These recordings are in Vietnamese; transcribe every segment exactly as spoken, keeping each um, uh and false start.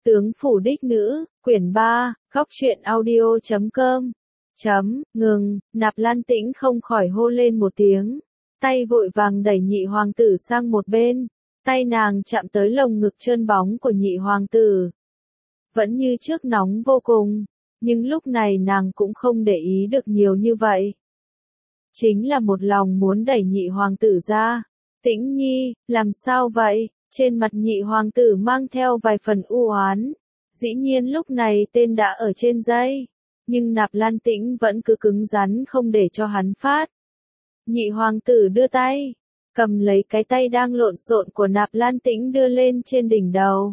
Tướng phủ đích nữ, quyển ba, góc truyện audio chấm com. Chấm, ngừng, Nạp Lan Tĩnh không khỏi hô lên một tiếng. Tay vội vàng đẩy nhị hoàng tử sang một bên. Tay nàng chạm tới lồng ngực trơn bóng của nhị hoàng tử. Vẫn như trước nóng vô cùng, nhưng lúc này nàng cũng không để ý được nhiều như vậy. Chính là một lòng muốn đẩy nhị hoàng tử ra. Tĩnh nhi, làm sao vậy? Trên mặt nhị hoàng tử mang theo vài phần u oán. Dĩ nhiên lúc này tên đã ở trên dây, nhưng Nạp Lan Tĩnh vẫn cứ cứng rắn không để cho hắn phát. Nhị hoàng tử đưa tay, cầm lấy cái tay đang lộn xộn của Nạp Lan Tĩnh đưa lên trên đỉnh đầu.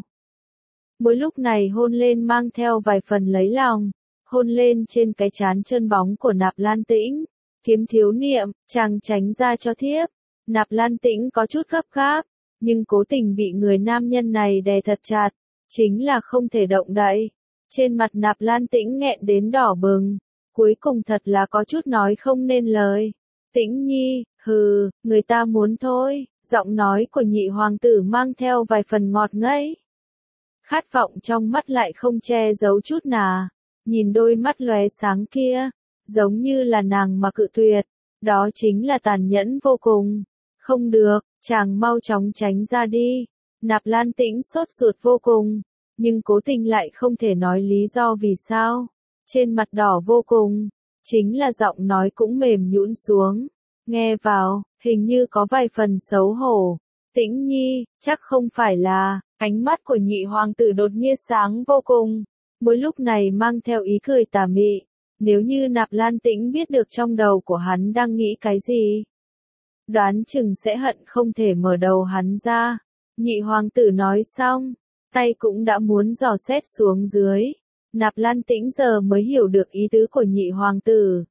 Mỗi lúc này hôn lên mang theo vài phần lấy lòng, hôn lên trên cái trán trơn bóng của Nạp Lan Tĩnh. Kiếm thiếu niệm, chàng tránh ra cho thiếp. Nạp Lan Tĩnh có chút gấp gáp, nhưng cố tình bị người nam nhân này đè thật chặt, chính là không thể động đậy. Trên mặt Nạp Lan Tĩnh nghẹn đến đỏ bừng, cuối cùng thật là có chút nói không nên lời. Tĩnh nhi, hừ, người ta muốn thôi, giọng nói của nhị hoàng tử mang theo vài phần ngọt ngấy. Khát vọng trong mắt lại không che giấu chút nào, nhìn đôi mắt lóe sáng kia, giống như là nàng mà cự tuyệt, đó chính là tàn nhẫn vô cùng. Không được, chàng mau chóng tránh ra đi. Nạp Lan Tĩnh sốt ruột vô cùng, nhưng cố tình lại không thể nói lý do vì sao. Trên mặt đỏ vô cùng, chính là giọng nói cũng mềm nhũn xuống. Nghe vào, hình như có vài phần xấu hổ. Tĩnh nhi, chắc không phải là, ánh mắt của nhị hoàng tử đột nhiên sáng vô cùng. Mỗi lúc này mang theo ý cười tà mị. Nếu như Nạp Lan Tĩnh biết được trong đầu của hắn đang nghĩ cái gì, đoán chừng sẽ hận không thể mở đầu hắn ra. Nhị hoàng tử nói xong, tay cũng đã muốn dò xét xuống dưới. Nạp Lan Tĩnh giờ mới hiểu được ý tứ của nhị hoàng tử.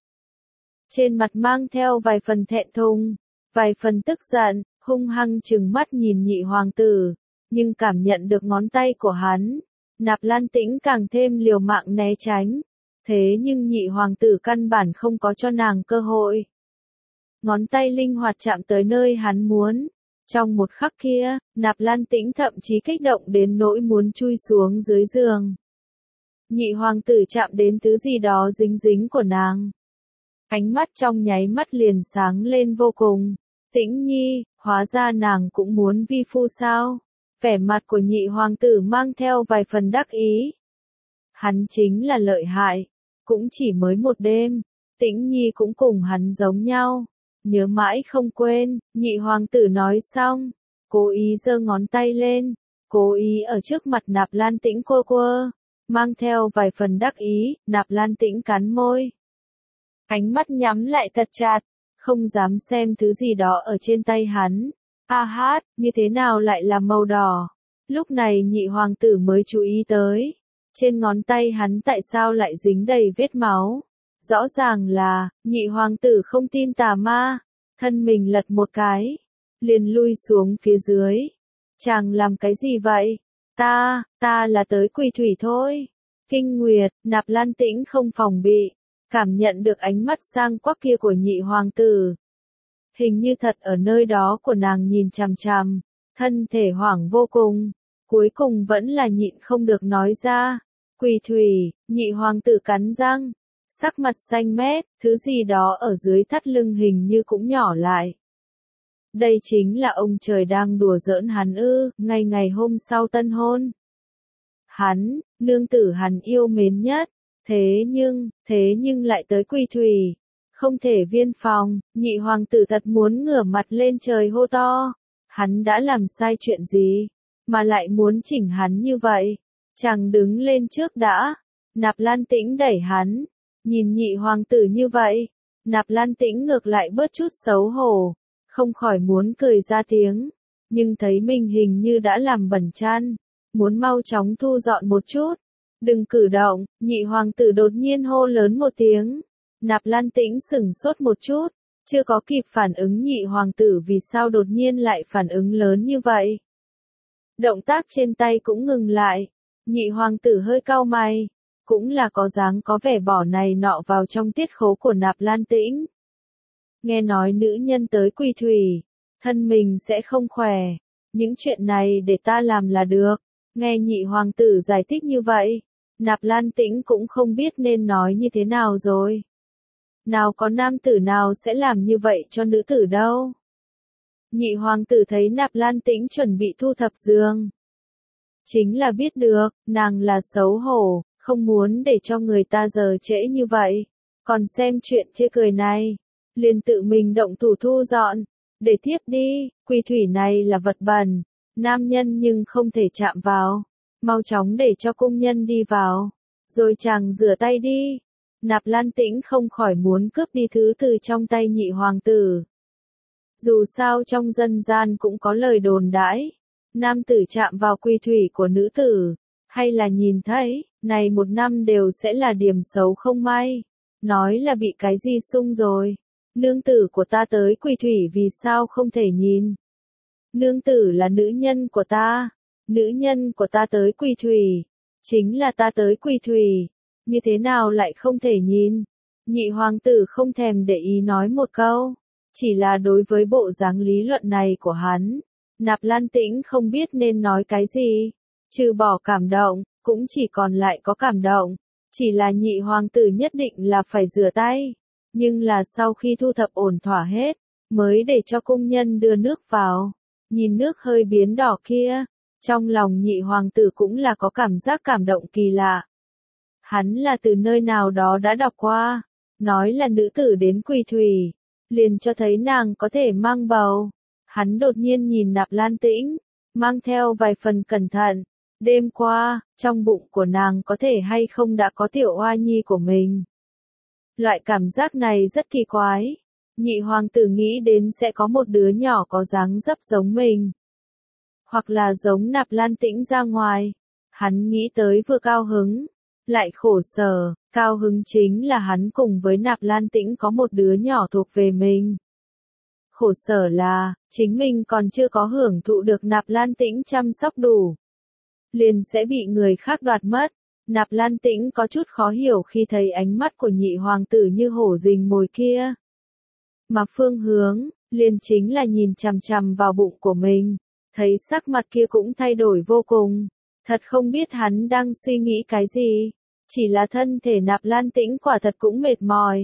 Trên mặt mang theo vài phần thẹn thùng, vài phần tức giận, hung hăng trừng mắt nhìn nhị hoàng tử, nhưng cảm nhận được ngón tay của hắn, Nạp Lan Tĩnh càng thêm liều mạng né tránh. Thế nhưng nhị hoàng tử căn bản không có cho nàng cơ hội. Ngón tay linh hoạt chạm tới nơi hắn muốn. Trong một khắc kia, Nạp Lan Tĩnh thậm chí kích động đến nỗi muốn chui xuống dưới giường. Nhị hoàng tử chạm đến thứ gì đó dính dính của nàng. Ánh mắt trong nháy mắt liền sáng lên vô cùng. Tĩnh nhi, hóa ra nàng cũng muốn vi phu sao? Vẻ mặt của nhị hoàng tử mang theo vài phần đắc ý. Hắn chính là lợi hại. Cũng chỉ mới một đêm, Tĩnh nhi cũng cùng hắn giống nhau. Nhớ mãi không quên, nhị hoàng tử nói xong, cố ý giơ ngón tay lên, cố ý ở trước mặt Nạp Lan Tĩnh quơ quơ, mang theo vài phần đắc ý. Nạp Lan Tĩnh cắn môi, ánh mắt nhắm lại thật chặt, không dám xem thứ gì đó ở trên tay hắn. A hát, như thế nào lại là màu đỏ? Lúc này nhị hoàng tử mới chú ý tới, trên ngón tay hắn tại sao lại dính đầy vết máu. Rõ ràng là, nhị hoàng tử không tin tà ma, thân mình lật một cái, liền lui xuống phía dưới. Chàng làm cái gì vậy? Ta, ta là tới quỳ thủy thôi. Kinh nguyệt, Nạp Lan Tĩnh không phòng bị, cảm nhận được ánh mắt sang quắc kia của nhị hoàng tử. Hình như thật ở nơi đó của nàng nhìn chằm chằm, thân thể hoảng vô cùng, cuối cùng vẫn là nhịn không được nói ra. Quỳ thủy, nhị hoàng tử cắn răng. Sắc mặt xanh mét, thứ gì đó ở dưới thắt lưng hình như cũng nhỏ lại. Đây chính là ông trời đang đùa giỡn hắn ư? Ngày ngày hôm sau tân hôn. Hắn, nương tử hắn yêu mến nhất, thế nhưng, thế nhưng lại tới quỳ thủy. Không thể viên phòng, nhị hoàng tử thật muốn ngửa mặt lên trời hô to. Hắn đã làm sai chuyện gì, mà lại muốn chỉnh hắn như vậy? Chàng đứng lên trước đã. Nạp Lan Tĩnh đẩy hắn. Nhìn nhị hoàng tử như vậy, Nạp Lan Tĩnh ngược lại bớt chút xấu hổ, không khỏi muốn cười ra tiếng, nhưng thấy mình hình như đã làm bẩn chăn, muốn mau chóng thu dọn một chút. Đừng cử động, nhị hoàng tử đột nhiên hô lớn một tiếng. Nạp Lan Tĩnh sửng sốt một chút, chưa có kịp phản ứng nhị hoàng tử vì sao đột nhiên lại phản ứng lớn như vậy. Động tác trên tay cũng ngừng lại, nhị hoàng tử hơi cau mày. Cũng là có dáng có vẻ bỏ này nọ vào trong tiết khấu của Nạp Lan Tĩnh. Nghe nói nữ nhân tới quỳ thủy, thân mình sẽ không khỏe. Những chuyện này để ta làm là được. Nghe nhị hoàng tử giải thích như vậy, Nạp Lan Tĩnh cũng không biết nên nói như thế nào rồi. Nào có nam tử nào sẽ làm như vậy cho nữ tử đâu. Nhị hoàng tử thấy Nạp Lan Tĩnh chuẩn bị thu thập giường. Chính là biết được, nàng là xấu hổ, không muốn để cho người ta giờ trễ như vậy. Còn xem chuyện chê cười này, liền tự mình động thủ thu dọn, để tiếp đi, quy thủy này là vật bẩn, nam nhân nhưng không thể chạm vào. Mau chóng để cho cung nhân đi vào, rồi chàng rửa tay đi. Nạp Lan Tĩnh không khỏi muốn cướp đi thứ từ trong tay nhị hoàng tử. Dù sao trong dân gian cũng có lời đồn đãi, nam tử chạm vào quy thủy của nữ tử, hay là nhìn thấy, này một năm đều sẽ là điểm xấu không may. Nói là bị cái gì xung rồi. Nương tử của ta tới quy thủy vì sao không thể nhìn. Nương tử là nữ nhân của ta. Nữ nhân của ta tới quy thủy. Chính là ta tới quy thủy. Như thế nào lại không thể nhìn. Nhị hoàng tử không thèm để ý nói một câu. Chỉ là đối với bộ dáng lý luận này của hắn, Nạp Lan Tĩnh không biết nên nói cái gì. Trừ bỏ cảm động, cũng chỉ còn lại có cảm động. Chỉ là nhị hoàng tử nhất định là phải rửa tay. Nhưng là sau khi thu thập ổn thỏa hết, mới để cho cung nhân đưa nước vào. Nhìn nước hơi biến đỏ kia, trong lòng nhị hoàng tử cũng là có cảm giác cảm động kỳ lạ. Hắn là từ nơi nào đó đã đọc qua, nói là nữ tử đến quy thủy, liền cho thấy nàng có thể mang bầu. Hắn đột nhiên nhìn Nạp Lan Tĩnh, mang theo vài phần cẩn thận. Đêm qua, trong bụng của nàng có thể hay không đã có tiểu oa nhi của mình. Loại cảm giác này rất kỳ quái. Nhị hoàng tử nghĩ đến sẽ có một đứa nhỏ có dáng dấp giống mình. Hoặc là giống Nạp Lan Tĩnh ra ngoài. Hắn nghĩ tới vừa cao hứng, lại khổ sở. Cao hứng chính là hắn cùng với Nạp Lan Tĩnh có một đứa nhỏ thuộc về mình. Khổ sở là, chính mình còn chưa có hưởng thụ được Nạp Lan Tĩnh chăm sóc đủ. Liền sẽ bị người khác đoạt mất. Nạp Lan Tĩnh có chút khó hiểu khi thấy ánh mắt của nhị hoàng tử như hổ rình mồi kia. Mà phương hướng, liền chính là nhìn chằm chằm vào bụng của mình. Thấy sắc mặt kia cũng thay đổi vô cùng. Thật không biết hắn đang suy nghĩ cái gì. Chỉ là thân thể Nạp Lan Tĩnh quả thật cũng mệt mỏi.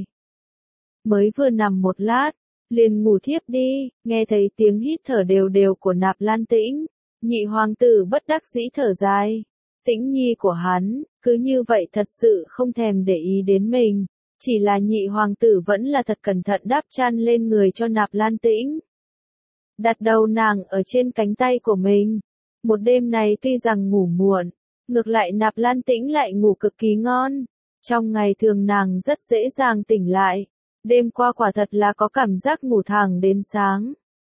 Mới vừa nằm một lát, liền ngủ thiếp đi, nghe thấy tiếng hít thở đều đều của Nạp Lan Tĩnh. Nhị hoàng tử bất đắc dĩ thở dài. Tĩnh nhi của hắn, cứ như vậy thật sự không thèm để ý đến mình. Chỉ là nhị hoàng tử vẫn là thật cẩn thận đáp chăn lên người cho Nạp Lan Tĩnh. Đặt đầu nàng ở trên cánh tay của mình. Một đêm này tuy rằng ngủ muộn, ngược lại Nạp Lan Tĩnh lại ngủ cực kỳ ngon. Trong ngày thường nàng rất dễ dàng tỉnh lại. Đêm qua quả thật là có cảm giác ngủ thẳng đến sáng.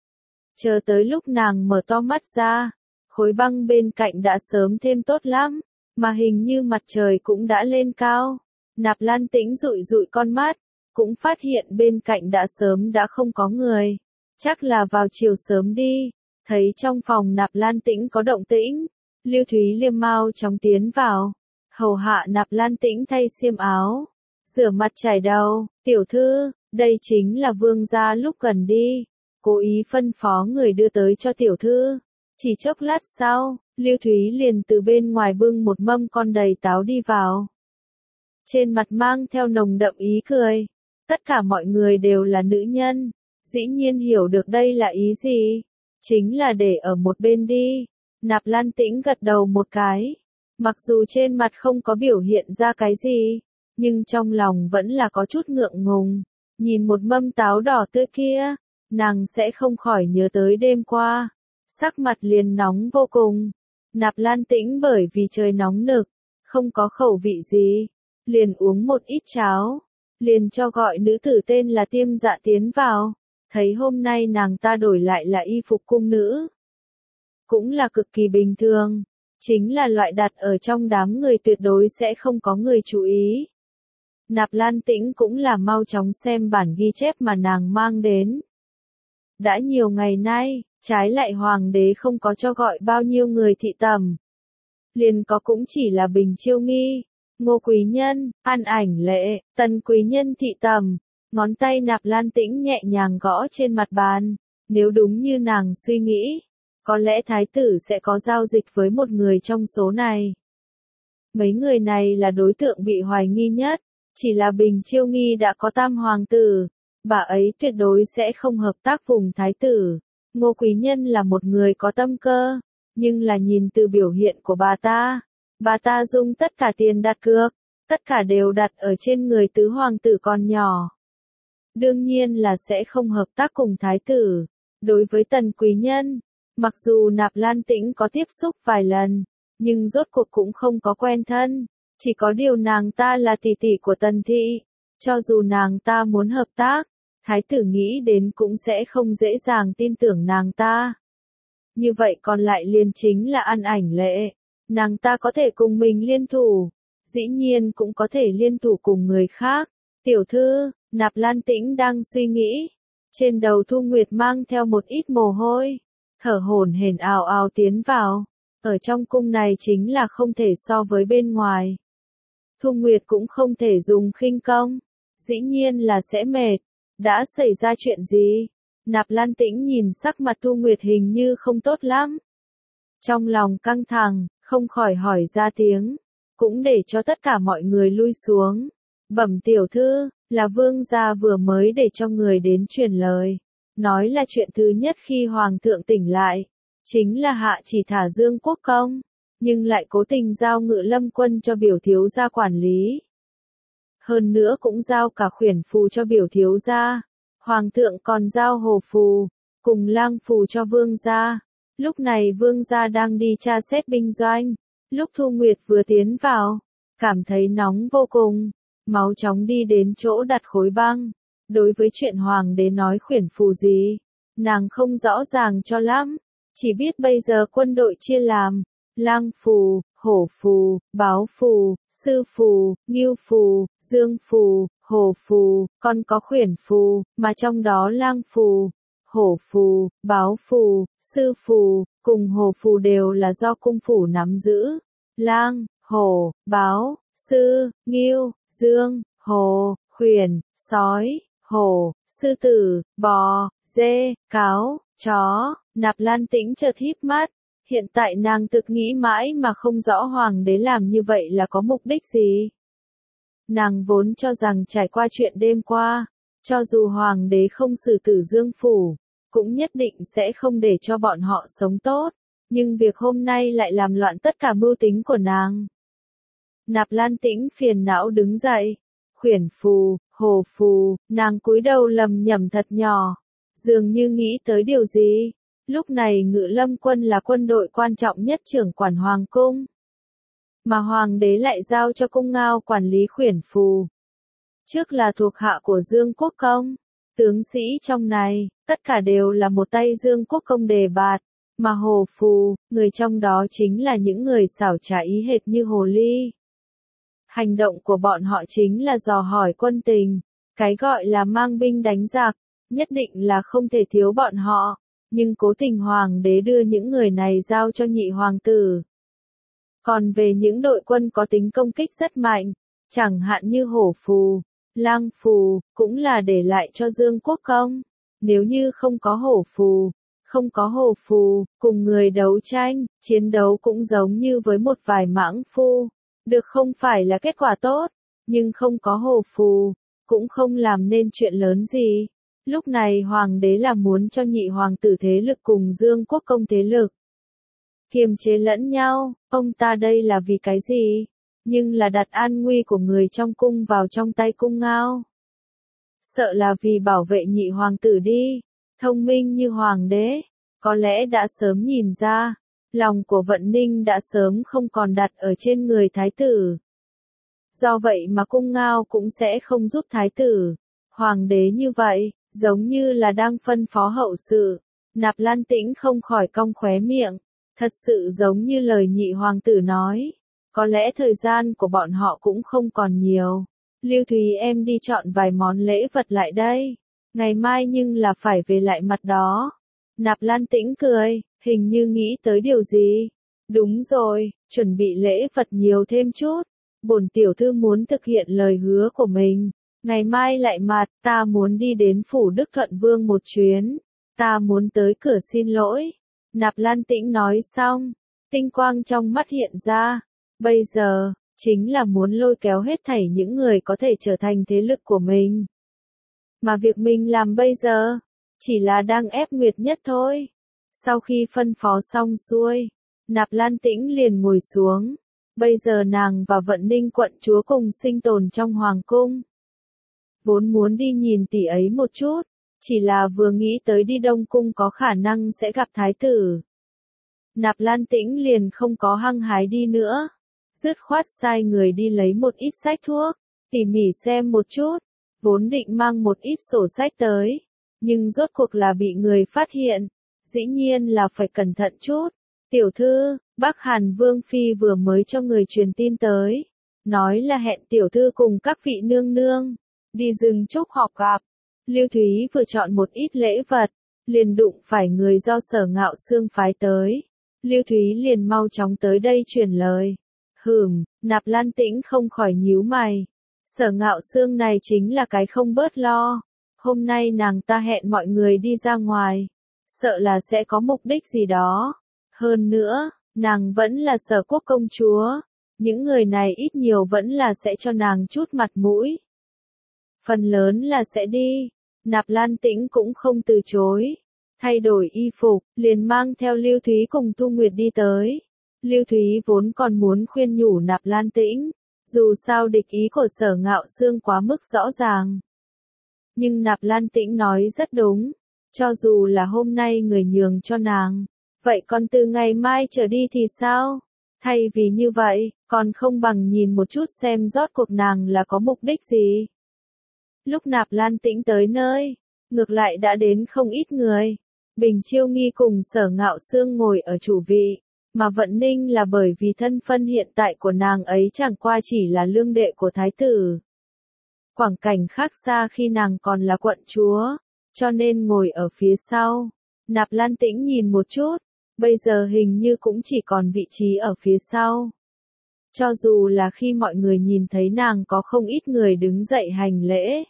Chờ tới lúc nàng mở to mắt ra, khối băng bên cạnh đã sớm thêm tốt lắm, mà hình như mặt trời cũng đã lên cao. Nạp Lan Tĩnh dụi dụi con mắt, cũng phát hiện bên cạnh đã sớm đã không có người. Chắc là vào chiều sớm đi, thấy trong phòng Nạp Lan Tĩnh có động tĩnh. Lưu Thúy Liêm mau chóng tiến vào, hầu hạ Nạp Lan Tĩnh thay xiêm áo, rửa mặt chải đầu. Tiểu thư, đây chính là vương gia lúc gần đi, cố ý phân phó người đưa tới cho tiểu thư. Chỉ chốc lát sau, Lưu Thúy liền từ bên ngoài bưng một mâm con đầy táo đi vào. Trên mặt mang theo nồng đậm ý cười. Tất cả mọi người đều là nữ nhân, dĩ nhiên hiểu được đây là ý gì. Chính là để ở một bên đi. Nạp Lan Tĩnh gật đầu một cái. Mặc dù trên mặt không có biểu hiện ra cái gì, nhưng trong lòng vẫn là có chút ngượng ngùng. Nhìn một mâm táo đỏ tươi kia, nàng sẽ không khỏi nhớ tới đêm qua. Sắc mặt liền nóng vô cùng. Nạp Lan Tĩnh bởi vì trời nóng nực, không có khẩu vị gì, liền uống một ít cháo, liền cho gọi nữ tử tên là Tiêm Dạ tiến vào. Thấy hôm nay nàng ta đổi lại là y phục cung nữ, cũng là cực kỳ bình thường, chính là loại đặt ở trong đám người tuyệt đối sẽ không có người chú ý. Nạp Lan Tĩnh cũng là mau chóng xem bản ghi chép mà nàng mang đến. Đã nhiều ngày nay, trái lại hoàng đế không có cho gọi bao nhiêu người thị tẩm. Liền có cũng chỉ là Bình Chiêu Nghi, Ngô Quý Nhân, An Ảnh Lệ, Tần Quý Nhân thị tẩm. Ngón tay Nạp Lan Tĩnh nhẹ nhàng gõ trên mặt bàn. Nếu đúng như nàng suy nghĩ, có lẽ thái tử sẽ có giao dịch với một người trong số này. Mấy người này là đối tượng bị hoài nghi nhất, chỉ là Bình Chiêu Nghi đã có tam hoàng tử, bà ấy tuyệt đối sẽ không hợp tác vùng thái tử. Ngô Quý Nhân là một người có tâm cơ, nhưng là nhìn từ biểu hiện của bà ta, bà ta dùng tất cả tiền đặt cược, tất cả đều đặt ở trên người tứ hoàng tử còn nhỏ. Đương nhiên là sẽ không hợp tác cùng thái tử. Đối với Tần Quý Nhân, mặc dù Nạp Lan Tĩnh có tiếp xúc vài lần, nhưng rốt cuộc cũng không có quen thân, chỉ có điều nàng ta là tỷ tỷ của Tần Thị, cho dù nàng ta muốn hợp tác, thái tử nghĩ đến cũng sẽ không dễ dàng tin tưởng nàng ta. Như vậy còn lại liền chính là An Ảnh Lệ, nàng ta có thể cùng mình liên thủ, dĩ nhiên cũng có thể liên thủ cùng người khác. Tiểu thư, Nạp Lan Tĩnh đang suy nghĩ, trên đầu Thu Nguyệt mang theo một ít mồ hôi, thở hổn hển ào ào tiến vào, ở trong cung này chính là không thể so với bên ngoài. Thu Nguyệt cũng không thể dùng khinh công, dĩ nhiên là sẽ mệt. Đã xảy ra chuyện gì? Nạp Lan Tĩnh nhìn sắc mặt Thu Nguyệt hình như không tốt lắm. Trong lòng căng thẳng, không khỏi hỏi ra tiếng, cũng để cho tất cả mọi người lui xuống. Bẩm tiểu thư, là vương gia vừa mới để cho người đến truyền lời, nói là chuyện thứ nhất khi hoàng thượng tỉnh lại, chính là hạ chỉ thả Dương Quốc Công, nhưng lại cố tình giao Ngự Lâm Quân cho biểu thiếu gia quản lý. Hơn nữa cũng giao cả khuyển phù cho biểu thiếu gia, hoàng thượng còn giao hồ phù, cùng lang phù cho vương gia. Lúc này vương gia đang đi tra xét binh doanh, lúc Thu Nguyệt vừa tiến vào, cảm thấy nóng vô cùng, máu chóng đi đến chỗ đặt khối băng. Đối với chuyện hoàng đế nói khuyển phù gì, nàng không rõ ràng cho lắm, chỉ biết bây giờ quân đội chia làm lang phù, hổ phù, báo phù, sư phù, ngưu phù, dương phù, hồ phù, còn có khuyển phù, mà trong đó lang phù, hổ phù, báo phù, sư phù, cùng hồ phù đều là do cung phủ nắm giữ. Lang, hổ, báo, sư, ngưu, dương, hồ, khuyển, sói, hổ, sư tử, bò, dê, cáo, chó. Nạp Lan Tĩnh chợt híp mắt. Hiện tại nàng tự nghĩ mãi mà không rõ hoàng đế làm như vậy là có mục đích gì. Nàng vốn cho rằng trải qua chuyện đêm qua, cho dù hoàng đế không xử tử Dương Phủ, cũng nhất định sẽ không để cho bọn họ sống tốt, nhưng việc hôm nay lại làm loạn tất cả mưu tính của nàng. Nạp Lan Tĩnh phiền não đứng dậy, khuyển phù, hồ phù, nàng cúi đầu lầm nhầm thật nhỏ, dường như nghĩ tới điều gì. Lúc này Ngự Lâm Quân là quân đội quan trọng nhất trưởng quản hoàng cung, mà hoàng đế lại giao cho cung ngao quản lý khuyển phù. Trước là thuộc hạ của Dương Quốc Công, tướng sĩ trong này, tất cả đều là một tay Dương Quốc Công đề bạt, mà hồ phù, người trong đó chính là những người xảo trá ý hệt như hồ ly. Hành động của bọn họ chính là dò hỏi quân tình, cái gọi là mang binh đánh giặc, nhất định là không thể thiếu bọn họ. Nhưng cố tình hoàng đế đưa những người này giao cho nhị hoàng tử. Còn về những đội quân có tính công kích rất mạnh, chẳng hạn như hổ phù, lang phù, cũng là để lại cho Dương Quốc Công. Nếu như không có hổ phù, không có hồ phù, cùng người đấu tranh, chiến đấu cũng giống như với một vài mãng phu. Được không phải là kết quả tốt, nhưng không có hồ phù, cũng không làm nên chuyện lớn gì. Lúc này hoàng đế là muốn cho nhị hoàng tử thế lực cùng Dương Quốc Công thế lực kiềm chế lẫn nhau, ông ta đây là vì cái gì? Nhưng là đặt an nguy của người trong cung vào trong tay cung ngao. Sợ là vì bảo vệ nhị hoàng tử đi, thông minh như hoàng đế, có lẽ đã sớm nhìn ra, lòng của Vận Ninh đã sớm không còn đặt ở trên người thái tử. Do vậy mà cung ngao cũng sẽ không giúp thái tử. Hoàng đế như vậy, giống như là đang phân phó hậu sự. Nạp Lan Tĩnh không khỏi cong khóe miệng, thật sự giống như lời nhị hoàng tử nói. Có lẽ thời gian của bọn họ cũng không còn nhiều. Lưu Thúy em đi chọn vài món lễ vật lại đây. Ngày mai nhưng là phải về lại mặt đó. Nạp Lan Tĩnh cười, hình như nghĩ tới điều gì. Đúng rồi, chuẩn bị lễ vật nhiều thêm chút. Bổn tiểu thư muốn thực hiện lời hứa của mình. Ngày mai lại mặt, ta muốn đi đến phủ Đức Thuận Vương một chuyến. Ta muốn tới cửa xin lỗi. Nạp Lan Tĩnh nói xong, tinh quang trong mắt hiện ra, bây giờ, chính là muốn lôi kéo hết thảy những người có thể trở thành thế lực của mình. Mà việc mình làm bây giờ, chỉ là đang ép Nguyệt Nhất thôi. Sau khi phân phó xong xuôi, Nạp Lan Tĩnh liền ngồi xuống. Bây giờ nàng và Vận Ninh quận chúa cùng sinh tồn trong hoàng cung. Vốn muốn đi nhìn tỷ ấy một chút, chỉ là vừa nghĩ tới đi Đông Cung có khả năng sẽ gặp thái tử. Nạp Lan Tĩnh liền không có hăng hái đi nữa. Dứt khoát sai người đi lấy một ít sách thuốc, tỉ mỉ xem một chút, vốn định mang một ít sổ sách tới, nhưng rốt cuộc là bị người phát hiện, dĩ nhiên là phải cẩn thận chút. Tiểu thư, Bắc Hàn Vương Phi vừa mới cho người truyền tin tới, nói là hẹn tiểu thư cùng các vị nương nương, đi rừng trúc họp gặp. Lưu Thúy vừa chọn một ít lễ vật, liền đụng phải người do Sở Ngạo Xương phái tới. Lưu Thúy liền mau chóng tới đây truyền lời. Hừm, Nạp Lan Tĩnh không khỏi nhíu mày. Sở Ngạo Xương này chính là cái không bớt lo. Hôm nay nàng ta hẹn mọi người đi ra ngoài, sợ là sẽ có mục đích gì đó. Hơn nữa, nàng vẫn là Sở Quốc công chúa. Những người này ít nhiều vẫn là sẽ cho nàng chút mặt mũi. Phần lớn là sẽ đi. Nạp Lan Tĩnh cũng không từ chối. Thay đổi y phục, liền mang theo Lưu Thúy cùng Tu Nguyệt đi tới. Lưu Thúy vốn còn muốn khuyên nhủ Nạp Lan Tĩnh, dù sao địch ý của Sở Ngạo Xương quá mức rõ ràng. Nhưng Nạp Lan Tĩnh nói rất đúng, cho dù là hôm nay người nhường cho nàng, vậy còn từ ngày mai trở đi thì sao? Thay vì như vậy, còn không bằng nhìn một chút xem rốt cuộc nàng là có mục đích gì. Lúc Nạp Lan Tĩnh tới nơi, ngược lại đã đến không ít người. Bình Chiêu Nghi cùng Sở Ngạo Xương ngồi ở chủ vị, mà Vận Ninh là bởi vì thân phân hiện tại của nàng ấy chẳng qua chỉ là lương đệ của thái tử. Quảng cảnh khác xa khi nàng còn là quận chúa, cho nên ngồi ở phía sau. Nạp Lan Tĩnh nhìn một chút, bây giờ hình như cũng chỉ còn vị trí ở phía sau. Cho dù là khi mọi người nhìn thấy nàng có không ít người đứng dậy hành lễ,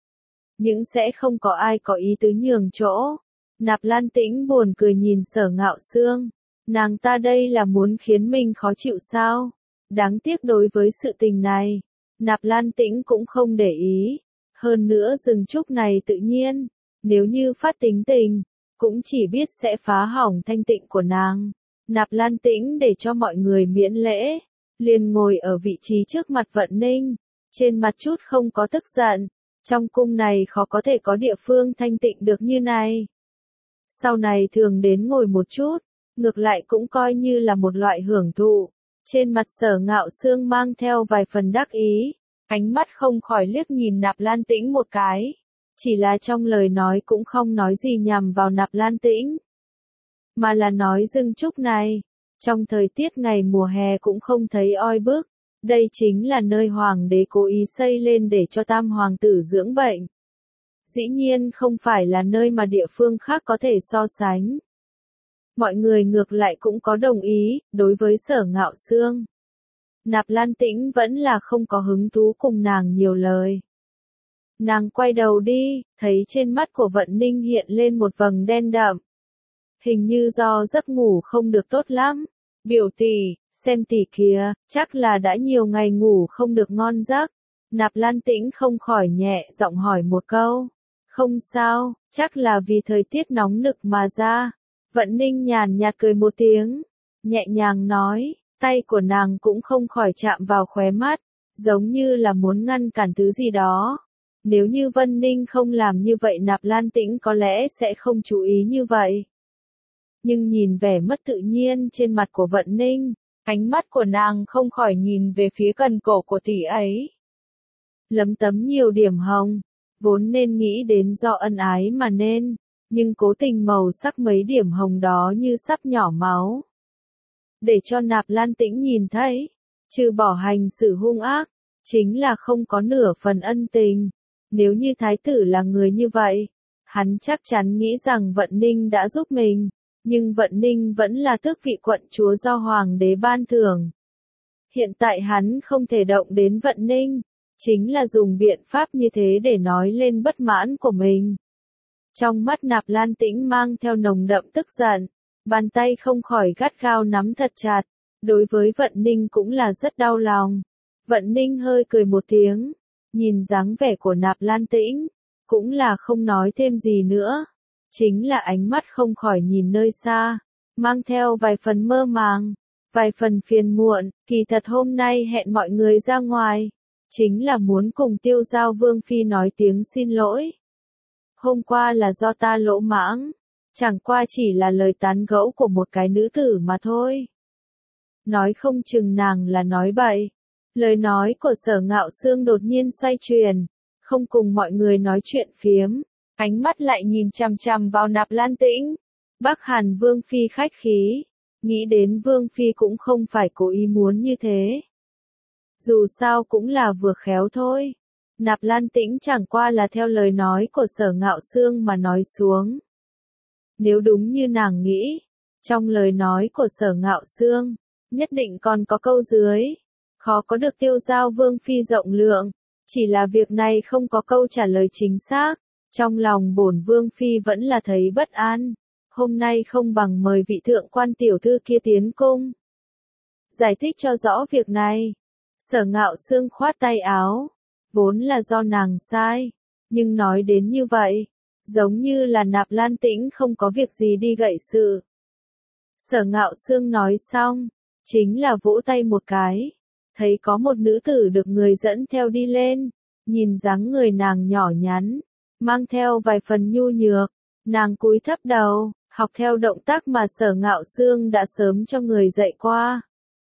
nhưng sẽ không có ai có ý tứ nhường chỗ. Nạp Lan Tĩnh buồn cười nhìn Sở Ngạo Xương, nàng ta đây là muốn khiến mình khó chịu sao? Đáng tiếc đối với sự tình này, Nạp Lan Tĩnh cũng không để ý. Hơn nữa rừng trúc này tự nhiên, nếu như phát tính tình, cũng chỉ biết sẽ phá hỏng thanh tịnh của nàng. Nạp Lan Tĩnh để cho mọi người miễn lễ, liền ngồi ở vị trí trước mặt Vận Ninh, trên mặt chút không có tức giận. Trong cung này khó có thể có địa phương thanh tịnh được như này. Sau này thường đến ngồi một chút, ngược lại cũng coi như là một loại hưởng thụ. Trên mặt Sở Ngạo Xương mang theo vài phần đắc ý, ánh mắt không khỏi liếc nhìn Nạp Lan Tĩnh một cái. Chỉ là trong lời nói cũng không nói gì nhằm vào Nạp Lan Tĩnh, mà là nói rừng trúc này, trong thời tiết ngày mùa hè cũng không thấy oi bức. Đây chính là nơi hoàng đế cố ý xây lên để cho tam hoàng tử dưỡng bệnh. Dĩ nhiên không phải là nơi mà địa phương khác có thể so sánh. Mọi người ngược lại cũng có đồng ý, đối với Sở Ngạo Xương. Nạp Lan Tĩnh vẫn là không có hứng thú cùng nàng nhiều lời. Nàng quay đầu đi, thấy trên mắt của Vận Ninh hiện lên một vầng đen đậm. Hình như do giấc ngủ không được tốt lắm. Biểu tỷ, xem tỷ kìa, chắc là đã nhiều ngày ngủ không được ngon giấc. Nạp Lan Tĩnh không khỏi nhẹ giọng hỏi một câu. Không sao, chắc là vì thời tiết nóng nực mà ra. Vận Ninh nhàn nhạt cười một tiếng, nhẹ nhàng nói, tay của nàng cũng không khỏi chạm vào khóe mắt, giống như là muốn ngăn cản thứ gì đó. Nếu như Vân Ninh không làm như vậy Nạp Lan Tĩnh có lẽ sẽ không chú ý như vậy. Nhưng nhìn vẻ mất tự nhiên trên mặt của Vận Ninh, ánh mắt của nàng không khỏi nhìn về phía cần cổ của tỷ ấy. Lấm tấm nhiều điểm hồng, vốn nên nghĩ đến do ân ái mà nên, nhưng cố tình màu sắc mấy điểm hồng đó như sắp nhỏ máu. Để cho Nạp Lan Tĩnh nhìn thấy, trừ bỏ hành xử hung ác, chính là không có nửa phần ân tình. Nếu như thái tử là người như vậy, hắn chắc chắn nghĩ rằng Vận Ninh đã giúp mình, nhưng Vận Ninh vẫn là tước vị quận chúa do hoàng đế ban thưởng. Hiện tại hắn không thể động đến Vận Ninh, chính là dùng biện pháp như thế để nói lên bất mãn của mình. Trong mắt Nạp Lan Tĩnh mang theo nồng đậm tức giận, Bàn tay không khỏi gắt gao nắm thật chặt, đối với Vận Ninh cũng là rất đau lòng. Vận Ninh hơi cười một tiếng, nhìn dáng vẻ của Nạp Lan Tĩnh, cũng là không nói thêm gì nữa. Chính là ánh mắt không khỏi nhìn nơi xa, mang theo vài phần mơ màng, vài phần phiền muộn, kỳ thật hôm nay hẹn mọi người ra ngoài, chính là muốn cùng Tiêu Giao Vương Phi nói tiếng xin lỗi. Hôm qua là do ta lỗ mãng, chẳng qua chỉ là lời tán gẫu của một cái nữ tử mà thôi. Nói không chừng nàng là nói bậy. Lời nói của Sở Ngạo Xương đột nhiên xoay chuyển, không cùng mọi người nói chuyện phiếm, ánh mắt lại nhìn chằm chằm vào Nạp Lan Tĩnh. Bắc Hàn Vương Phi khách khí, nghĩ đến Vương Phi cũng không phải cố ý muốn như thế. Dù sao cũng là vừa khéo thôi. Nạp Lan Tĩnh chẳng qua là theo lời nói của Sở Ngạo Xương mà nói xuống. Nếu đúng như nàng nghĩ, trong lời nói của Sở Ngạo Xương, nhất định còn có câu dưới. Khó có được Tiêu Giao Vương Phi rộng lượng, chỉ là việc này không có câu trả lời chính xác. Trong lòng bổn Vương Phi vẫn là thấy bất an. Hôm nay không bằng mời vị thượng quan tiểu thư kia tiến cung. Giải thích cho rõ việc này. Sở Ngạo Xương khoát tay áo. Vốn là do nàng sai. Nhưng nói đến như vậy, giống như là Nạp Lan Tĩnh không có việc gì đi gậy sự. Sở Ngạo Xương nói xong, chính là vỗ tay một cái. Thấy có một nữ tử được người dẫn theo đi lên, nhìn dáng người nàng nhỏ nhắn, mang theo vài phần nhu nhược, nàng cúi thấp đầu, học theo động tác mà Sở Ngạo Xương đã sớm cho người dạy qua.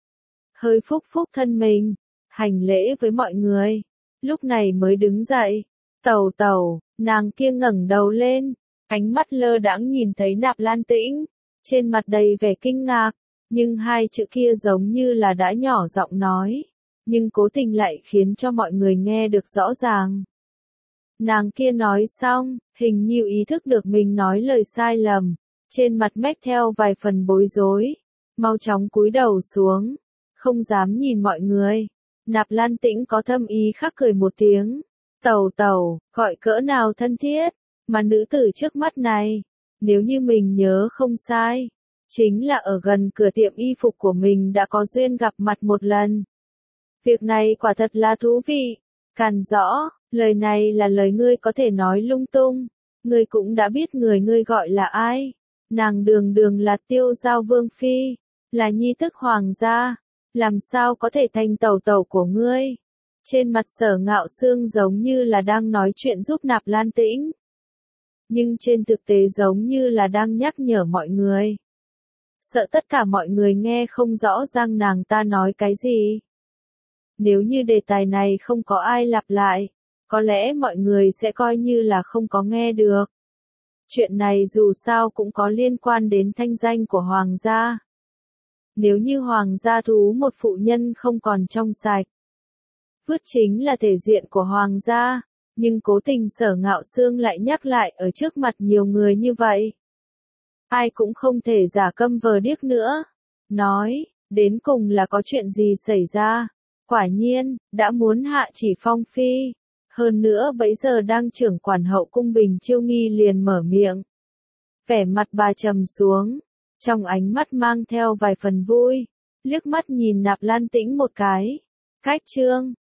Hơi phúc phúc thân mình, hành lễ với mọi người, lúc này mới đứng dậy. Tẩu tẩu, nàng kia ngẩng đầu lên, ánh mắt lơ đãng nhìn thấy Nạp Lan Tĩnh, trên mặt đầy vẻ kinh ngạc. Nhưng hai chữ kia giống như là đã nhỏ giọng nói, nhưng cố tình lại khiến cho mọi người nghe được rõ ràng. Nàng kia nói xong, hình như ý thức được mình nói lời sai lầm, trên mặt mách theo vài phần bối rối, mau chóng cúi đầu xuống, không dám nhìn mọi người. Nạp Lan Tĩnh có thâm ý khắc cười một tiếng, tẩu tẩu, gọi cỡ nào thân thiết, mà nữ tử trước mắt này, nếu như mình nhớ không sai. Chính là ở gần cửa tiệm y phục của mình đã có duyên gặp mặt một lần. Việc này quả thật là thú vị. Càn rõ, lời này là lời ngươi có thể nói lung tung. Ngươi cũng đã biết người ngươi gọi là ai. Nàng đường đường là Tiêu Giao Vương Phi, là nhi tức hoàng gia. Làm sao có thể thành tẩu tẩu của ngươi? Trên mặt Sở Ngạo Xương giống như là đang nói chuyện giúp Nạp Lan Tĩnh. Nhưng trên thực tế giống như là đang nhắc nhở mọi người. Sợ tất cả mọi người nghe không rõ ràng nàng ta nói cái gì. Nếu như đề tài này không có ai lặp lại, có lẽ mọi người sẽ coi như là không có nghe được. Chuyện này dù sao cũng có liên quan đến thanh danh của hoàng gia. Nếu như hoàng gia thú một phụ nhân không còn trong sạch, vứt chính là thể diện của hoàng gia, nhưng cố tình Sở Ngạo Xương lại nhắc lại ở trước mặt nhiều người như vậy. Ai cũng không thể giả câm vờ điếc nữa. Nói, đến cùng là có chuyện gì xảy ra. Quả nhiên, đã muốn hạ chỉ Phong Phi. Hơn nữa bấy giờ đang trưởng quản hậu cung Bình Chiêu Nghi liền mở miệng. Vẻ mặt bà trầm xuống, trong ánh mắt mang theo vài phần vui. Liếc mắt nhìn Nạp Lan Tĩnh một cái. Cách trương,